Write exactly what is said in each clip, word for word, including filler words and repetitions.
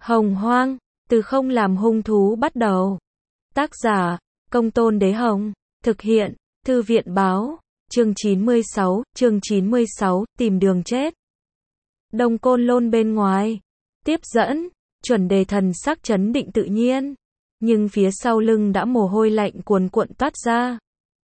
Hồng Hoang, từ không làm hung thú bắt đầu. Tác giả, Công Tôn Đế Hồng. Thực hiện, Thư viện Báo. Chương chín mươi sáu, chương chín mươi sáu, tìm đường chết. Đông Côn Lôn bên ngoài. Tiếp dẫn, chuẩn đề thần sắc trấn định tự nhiên. Nhưng phía sau lưng đã mồ hôi lạnh cuồn cuộn toát ra.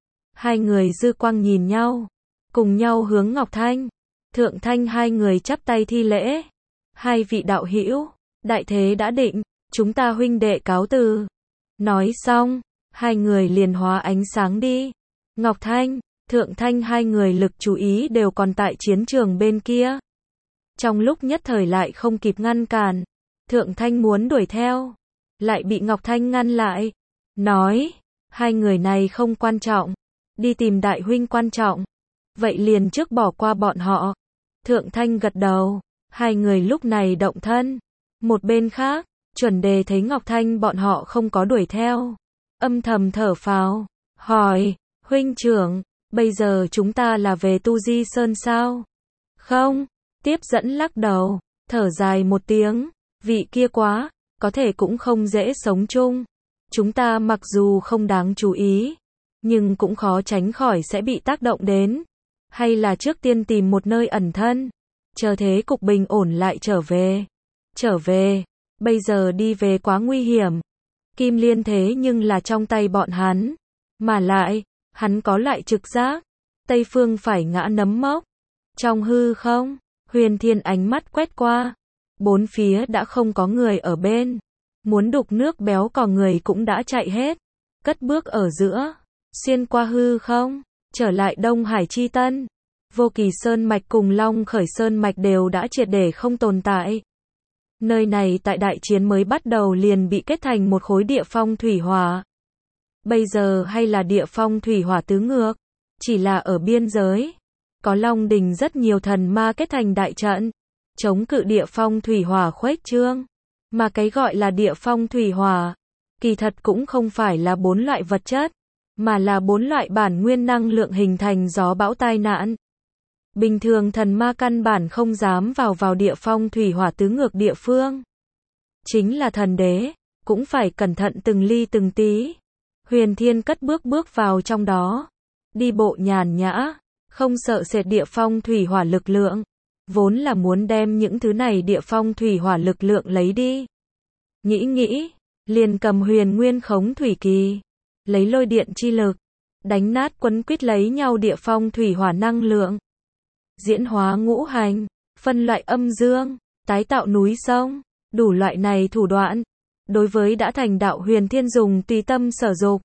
Hai người dư quang nhìn nhau. Cùng nhau hướng Ngọc Thanh. Thượng Thanh hai người chắp tay thi lễ. Hai vị đạo hữu, đại thế đã định, chúng ta huynh đệ cáo từ. Nói xong, hai người liền hóa ánh sáng đi. Ngọc Thanh, Thượng Thanh hai người lực chú ý đều còn tại chiến trường bên kia. Trong lúc nhất thời lại không kịp ngăn cản, Thượng Thanh muốn đuổi theo, lại bị Ngọc Thanh ngăn lại. Nói, hai người này không quan trọng, đi tìm đại huynh quan trọng. Vậy liền trước bỏ qua bọn họ. Thượng Thanh gật đầu, hai người lúc này động thân. Một bên khác, chuẩn đề thấy Ngọc Thanh bọn họ không có đuổi theo. Âm thầm thở phào, hỏi, huynh trưởng, bây giờ chúng ta là về Tu Di Sơn sao? Không, tiếp dẫn lắc đầu, thở dài một tiếng, vị kia quá, có thể cũng không dễ sống chung. Chúng ta mặc dù không đáng chú ý, nhưng cũng khó tránh khỏi sẽ bị tác động đến. Hay là trước tiên tìm một nơi ẩn thân, chờ thế cục bình ổn lại trở về. Trở về, bây giờ đi về quá nguy hiểm. Kim Liên thế nhưng là trong tay bọn hắn. Mà lại, hắn có lại trực giác. Tây phương phải ngã nấm mốc. Trong hư không, Huyền Thiên ánh mắt quét qua. Bốn phía đã không có người ở bên. Muốn đục nước béo cò người cũng đã chạy hết. Cất bước ở giữa, xuyên qua hư không, trở lại Đông Hải Chi Tân. Vô Kỳ Sơn Mạch cùng Long Khởi Sơn Mạch đều đã triệt để không tồn tại. Nơi này tại đại chiến mới bắt đầu liền bị kết thành một khối địa phong thủy hỏa. Bây giờ hay là địa phong thủy hỏa tứ ngược, chỉ là ở biên giới. Có Long Đình rất nhiều thần ma kết thành đại trận, chống cự địa phong thủy hỏa khuếch trương. Mà cái gọi là địa phong thủy hỏa, kỳ thật cũng không phải là bốn loại vật chất, mà là bốn loại bản nguyên năng lượng hình thành gió bão tai nạn. Bình thường thần ma căn bản không dám vào vào địa phong thủy hỏa tứ ngược địa phương. Chính là thần đế, cũng phải cẩn thận từng ly từng tí. Huyền Thiên cất bước bước vào trong đó. Đi bộ nhàn nhã, không sợ sệt địa phong thủy hỏa lực lượng. Vốn là muốn đem những thứ này địa phong thủy hỏa lực lượng lấy đi. Nghĩ nghĩ, liền cầm huyền nguyên khống thủy kỳ. Lấy lôi điện chi lực, đánh nát quấn quýt lấy nhau địa phong thủy hỏa năng lượng. Diễn hóa ngũ hành, phân loại âm dương, tái tạo núi sông, đủ loại này thủ đoạn. Đối với đã thành đạo Huyền Thiên dùng tùy tâm sở dục.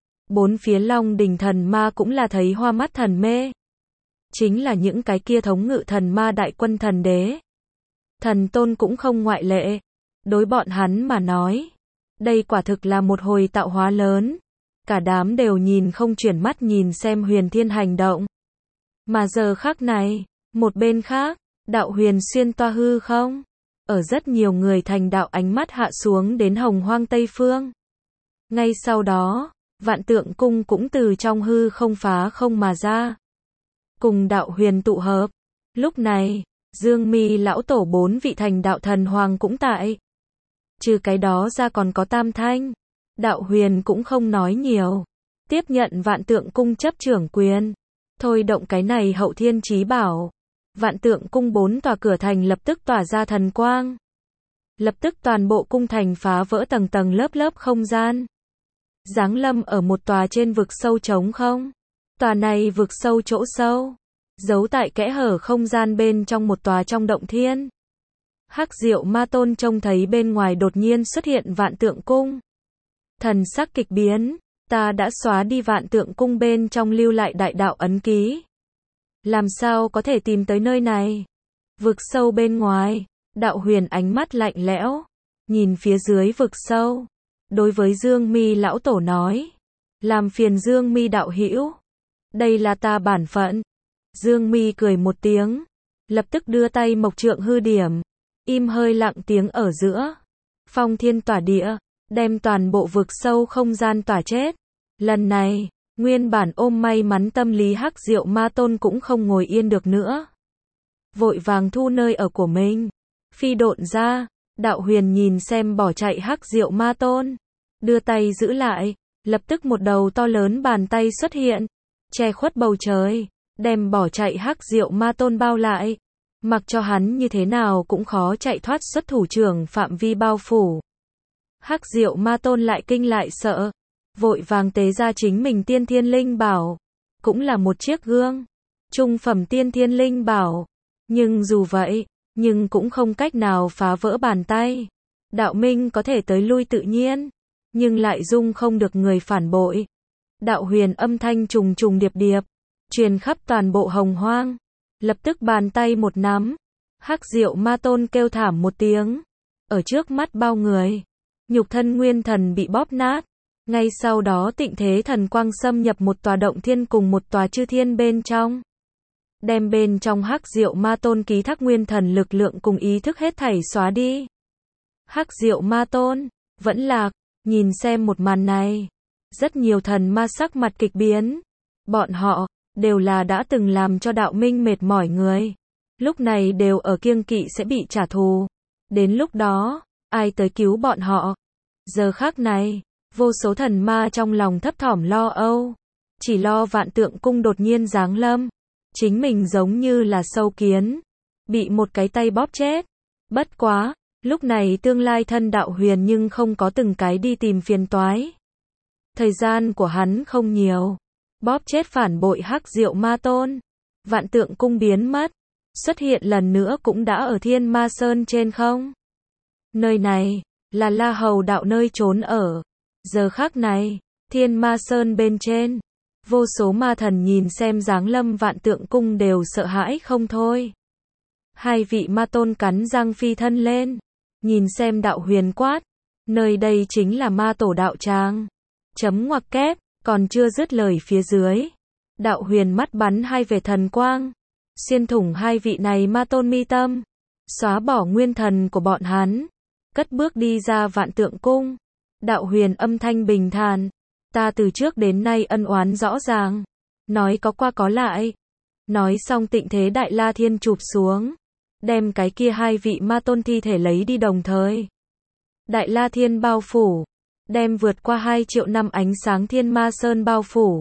Bốn phía Long Đình thần ma cũng là thấy hoa mắt thần mê. Chính là những cái kia thống ngự thần ma đại quân thần đế. Thần tôn cũng không ngoại lệ. Đối bọn hắn mà nói, đây quả thực là một hồi tạo hóa lớn. Cả đám đều nhìn không chuyển mắt nhìn xem Huyền Thiên hành động. Mà giờ khắc này, một bên khác, đạo huyền xuyên toa hư không. Ở rất nhiều người thành đạo ánh mắt hạ xuống đến Hồng Hoang Tây Phương. Ngay sau đó, Vạn Tượng Cung cũng từ trong hư không phá không mà ra. Cùng đạo huyền tụ hợp. Lúc này, Dương Mi lão tổ bốn vị thành đạo thần hoàng cũng tại. Trừ cái đó ra còn có Tam Thanh. Đạo huyền cũng không nói nhiều. Tiếp nhận Vạn Tượng Cung chấp trưởng quyền. Thôi động cái này hậu thiên chí bảo. Vạn Tượng Cung bốn tòa cửa thành lập tức tỏa ra thần quang. Lập tức toàn bộ cung thành phá vỡ tầng tầng lớp lớp không gian. Giáng lâm ở một tòa trên vực sâu trống không. Tòa này vực sâu chỗ sâu, giấu tại kẽ hở không gian bên trong một tòa trong động thiên. Hắc Diệu Ma Tôn trông thấy bên ngoài đột nhiên xuất hiện Vạn Tượng Cung. Thần sắc kịch biến, ta đã xóa đi Vạn Tượng Cung bên trong lưu lại đại đạo ấn ký. Làm sao có thể tìm tới nơi này? Vực sâu bên ngoài, đạo huyền ánh mắt lạnh lẽo, nhìn phía dưới vực sâu. Đối với Dương Mi lão tổ nói, làm phiền Dương Mi đạo hữu. Đây là ta bản phận. Dương Mi cười một tiếng, lập tức đưa tay mộc trượng hư điểm, im hơi lặng tiếng ở giữa. Phong thiên tỏa địa, đem toàn bộ vực sâu không gian tỏa chết. Lần này, nguyên bản ôm may mắn tâm lý Hắc Diệu Ma Tôn cũng không ngồi yên được nữa. Vội vàng thu nơi ở của mình, phi độn ra, Đạo Huyền nhìn xem bỏ chạy Hắc Diệu Ma Tôn, đưa tay giữ lại, lập tức một đầu to lớn bàn tay xuất hiện, che khuất bầu trời, đem bỏ chạy Hắc Diệu Ma Tôn bao lại, mặc cho hắn như thế nào cũng khó chạy thoát xuất thủ trưởng phạm vi bao phủ. Hắc Diệu Ma Tôn lại kinh lại sợ, vội vàng tế ra chính mình tiên thiên linh bảo, cũng là một chiếc gương, trung phẩm tiên thiên linh bảo, nhưng dù vậy, nhưng cũng không cách nào phá vỡ bàn tay. Đạo minh có thể tới lui tự nhiên, nhưng lại dung không được người phản bội. Đạo Huyền âm thanh trùng trùng điệp điệp, truyền khắp toàn bộ Hồng Hoang. Lập tức bàn tay một nắm, Hắc Diệu Ma Tôn kêu thảm một tiếng, ở trước mắt bao người, nhục thân nguyên thần bị bóp nát. Ngay sau đó tịnh thế thần quang xâm nhập một tòa động thiên cùng một tòa chư thiên bên trong, đem bên trong Hắc Diệu Ma Tôn ký thác nguyên thần lực lượng cùng ý thức hết thảy xóa đi. Hắc Diệu Ma Tôn vẫn lạc, nhìn xem một màn này, rất nhiều thần ma sắc mặt kịch biến. Bọn họ đều là đã từng làm cho đạo minh mệt mỏi người, lúc này đều ở kiêng kỵ sẽ bị trả thù. Đến lúc đó, ai tới cứu bọn họ? Giờ khắc này, vô số thần ma trong lòng thấp thỏm lo âu, chỉ lo Vạn Tượng Cung đột nhiên giáng lâm, chính mình giống như là sâu kiến, bị một cái tay bóp chết. Bất quá, lúc này tương lai thân Đạo Huyền nhưng không có từng cái đi tìm phiền toái. Thời gian của hắn không nhiều, bóp chết phản bội Hắc Diệu Ma Tôn, Vạn Tượng Cung biến mất, xuất hiện lần nữa cũng đã ở Thiên Ma Sơn trên không. Nơi này là La Hầu đạo nơi trốn ở. Giờ khắc này, Thiên Ma Sơn bên trên, vô số ma thần nhìn xem giáng lâm Vạn Tượng Cung đều sợ hãi không thôi. Hai vị ma tôn cắn răng phi thân lên, nhìn xem Đạo Huyền quát, nơi đây chính là ma tổ đạo tràng. Chấm ngoặc kép, còn chưa dứt lời phía dưới, Đạo Huyền mắt bắn hai vệt thần quang, xuyên thủng hai vị này ma tôn mi tâm, xóa bỏ nguyên thần của bọn hắn, cất bước đi ra Vạn Tượng Cung. Đạo Huyền âm thanh bình thản, ta từ trước đến nay ân oán rõ ràng, nói có qua có lại. Nói xong tịnh thế Đại La Thiên chụp xuống, đem cái kia hai vị ma tôn thi thể lấy đi đồng thời. Đại La Thiên bao phủ, đem vượt qua hai triệu năm ánh sáng Thiên Ma Sơn bao phủ.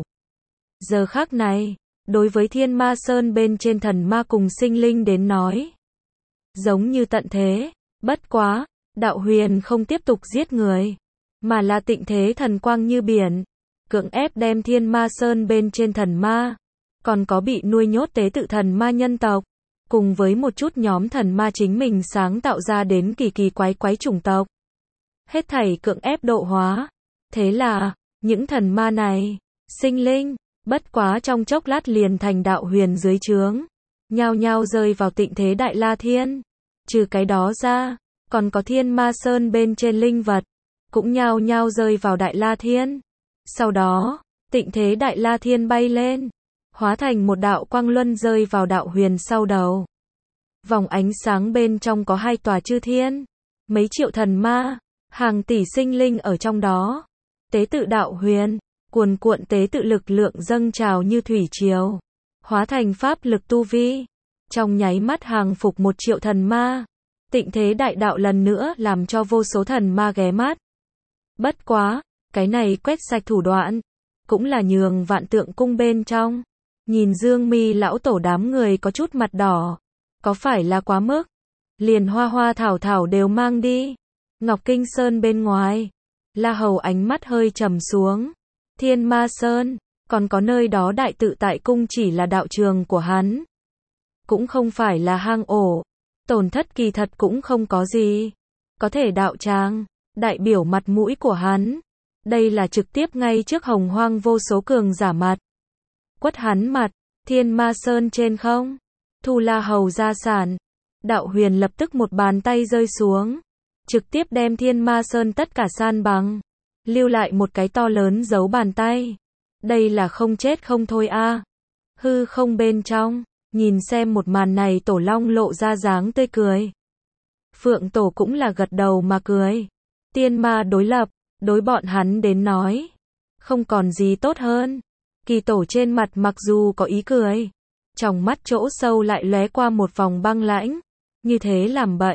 Giờ khắc này, đối với Thiên Ma Sơn bên trên thần ma cùng sinh linh đến nói, giống như tận thế. Bất quá, Đạo Huyền không tiếp tục giết người, mà là tịnh thế thần quang như biển, cưỡng ép đem Thiên Ma Sơn bên trên thần ma, còn có bị nuôi nhốt tế tự thần ma nhân tộc, cùng với một chút nhóm thần ma chính mình sáng tạo ra đến kỳ kỳ quái quái chủng tộc, hết thảy cưỡng ép độ hóa. Thế là, những thần ma này, sinh linh, bất quá trong chốc lát liền thành Đạo Huyền dưới trướng, nhao nhao rơi vào tịnh thế Đại La Thiên. Trừ cái đó ra, còn có Thiên Ma Sơn bên trên linh vật, cũng nhao nhao rơi vào Đại La Thiên. Sau đó, tịnh thế Đại La Thiên bay lên, hóa thành một đạo quang luân rơi vào Đạo Huyền sau đầu. Vòng ánh sáng bên trong có hai tòa chư thiên, mấy triệu thần ma, hàng tỷ sinh linh ở trong đó. Tế tự Đạo Huyền, cuồn cuộn tế tự lực lượng dâng trào như thủy triều, hóa thành pháp lực tu vi, trong nháy mắt hàng phục một triệu thần ma. Tịnh thế đại đạo lần nữa làm cho vô số thần ma ghé mắt. Bất quá, cái này quét sạch thủ đoạn, cũng là nhường Vạn Tượng Cung bên trong, nhìn Dương Mi lão tổ đám người có chút mặt đỏ, có phải là quá mức, liền hoa hoa thảo thảo đều mang đi. Ngọc Kinh Sơn bên ngoài, La Hầu ánh mắt hơi trầm xuống, Thiên Ma Sơn, còn có nơi đó Đại Tự Tại Cung chỉ là đạo trường của hắn, cũng không phải là hang ổ, tổn thất kỳ thật cũng không có gì, có thể đạo tràng, đại biểu mặt mũi của hắn, đây là trực tiếp ngay trước Hồng Hoang vô số cường giả mặt, quất hắn mặt. Thiên Ma Sơn trên không, thu La Hầu gia sản. Đạo Huyền lập tức một bàn tay rơi xuống, trực tiếp đem Thiên Ma Sơn tất cả san bằng, lưu lại một cái to lớn dấu bàn tay. Đây là không chết không thôi a. À. Hư không bên trong, nhìn xem một màn này Tổ Long lộ ra dáng tươi cười. Phượng Tổ cũng là gật đầu mà cười. Tiên ma đối lập, đối bọn hắn đến nói, không còn gì tốt hơn. Kỳ Tổ trên mặt mặc dù có ý cười, trong mắt chỗ sâu lại lóe qua một vòng băng lãnh, như thế làm bậy,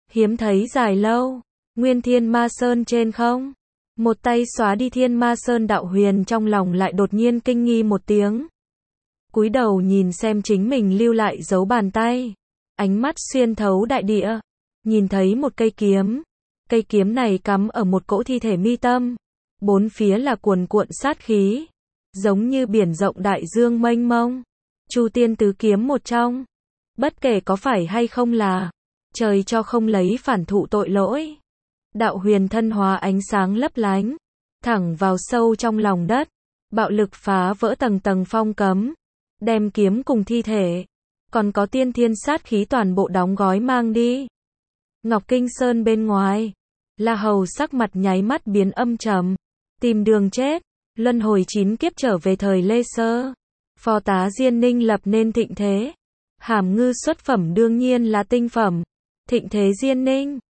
hiếm thấy dài lâu, nguyên thiên ma sơn trên không. Một tay xóa đi thiên ma sơn đạo huyền trong lòng lại đột nhiên kinh nghi một tiếng. Cúi đầu nhìn xem chính mình lưu lại dấu bàn tay. Ánh mắt xuyên thấu đại địa. Nhìn thấy một cây kiếm. Cây kiếm này cắm ở một cỗ thi thể mi tâm. Bốn phía là cuồn cuộn sát khí. Giống như biển rộng đại dương mênh mông. Chu tiên tứ kiếm một trong. Bất kể có phải hay không là. Trời cho không lấy phản thụ tội lỗi. Đạo huyền thân hóa ánh sáng lấp lánh. Thẳng vào sâu trong lòng đất. Bạo lực phá vỡ tầng tầng phong cấm. Đem kiếm cùng thi thể. Còn có tiên thiên sát khí toàn bộ đóng gói mang đi. Ngọc Kinh Sơn bên ngoài. La Hầu sắc mặt nháy mắt biến âm trầm. Tìm đường chết. Luân hồi chín kiếp trở về thời Lê Sơ. Phó tá Diên Ninh lập nên thịnh thế. Hàm ngư xuất phẩm đương nhiên là tinh phẩm. Thịnh thế Diên Ninh.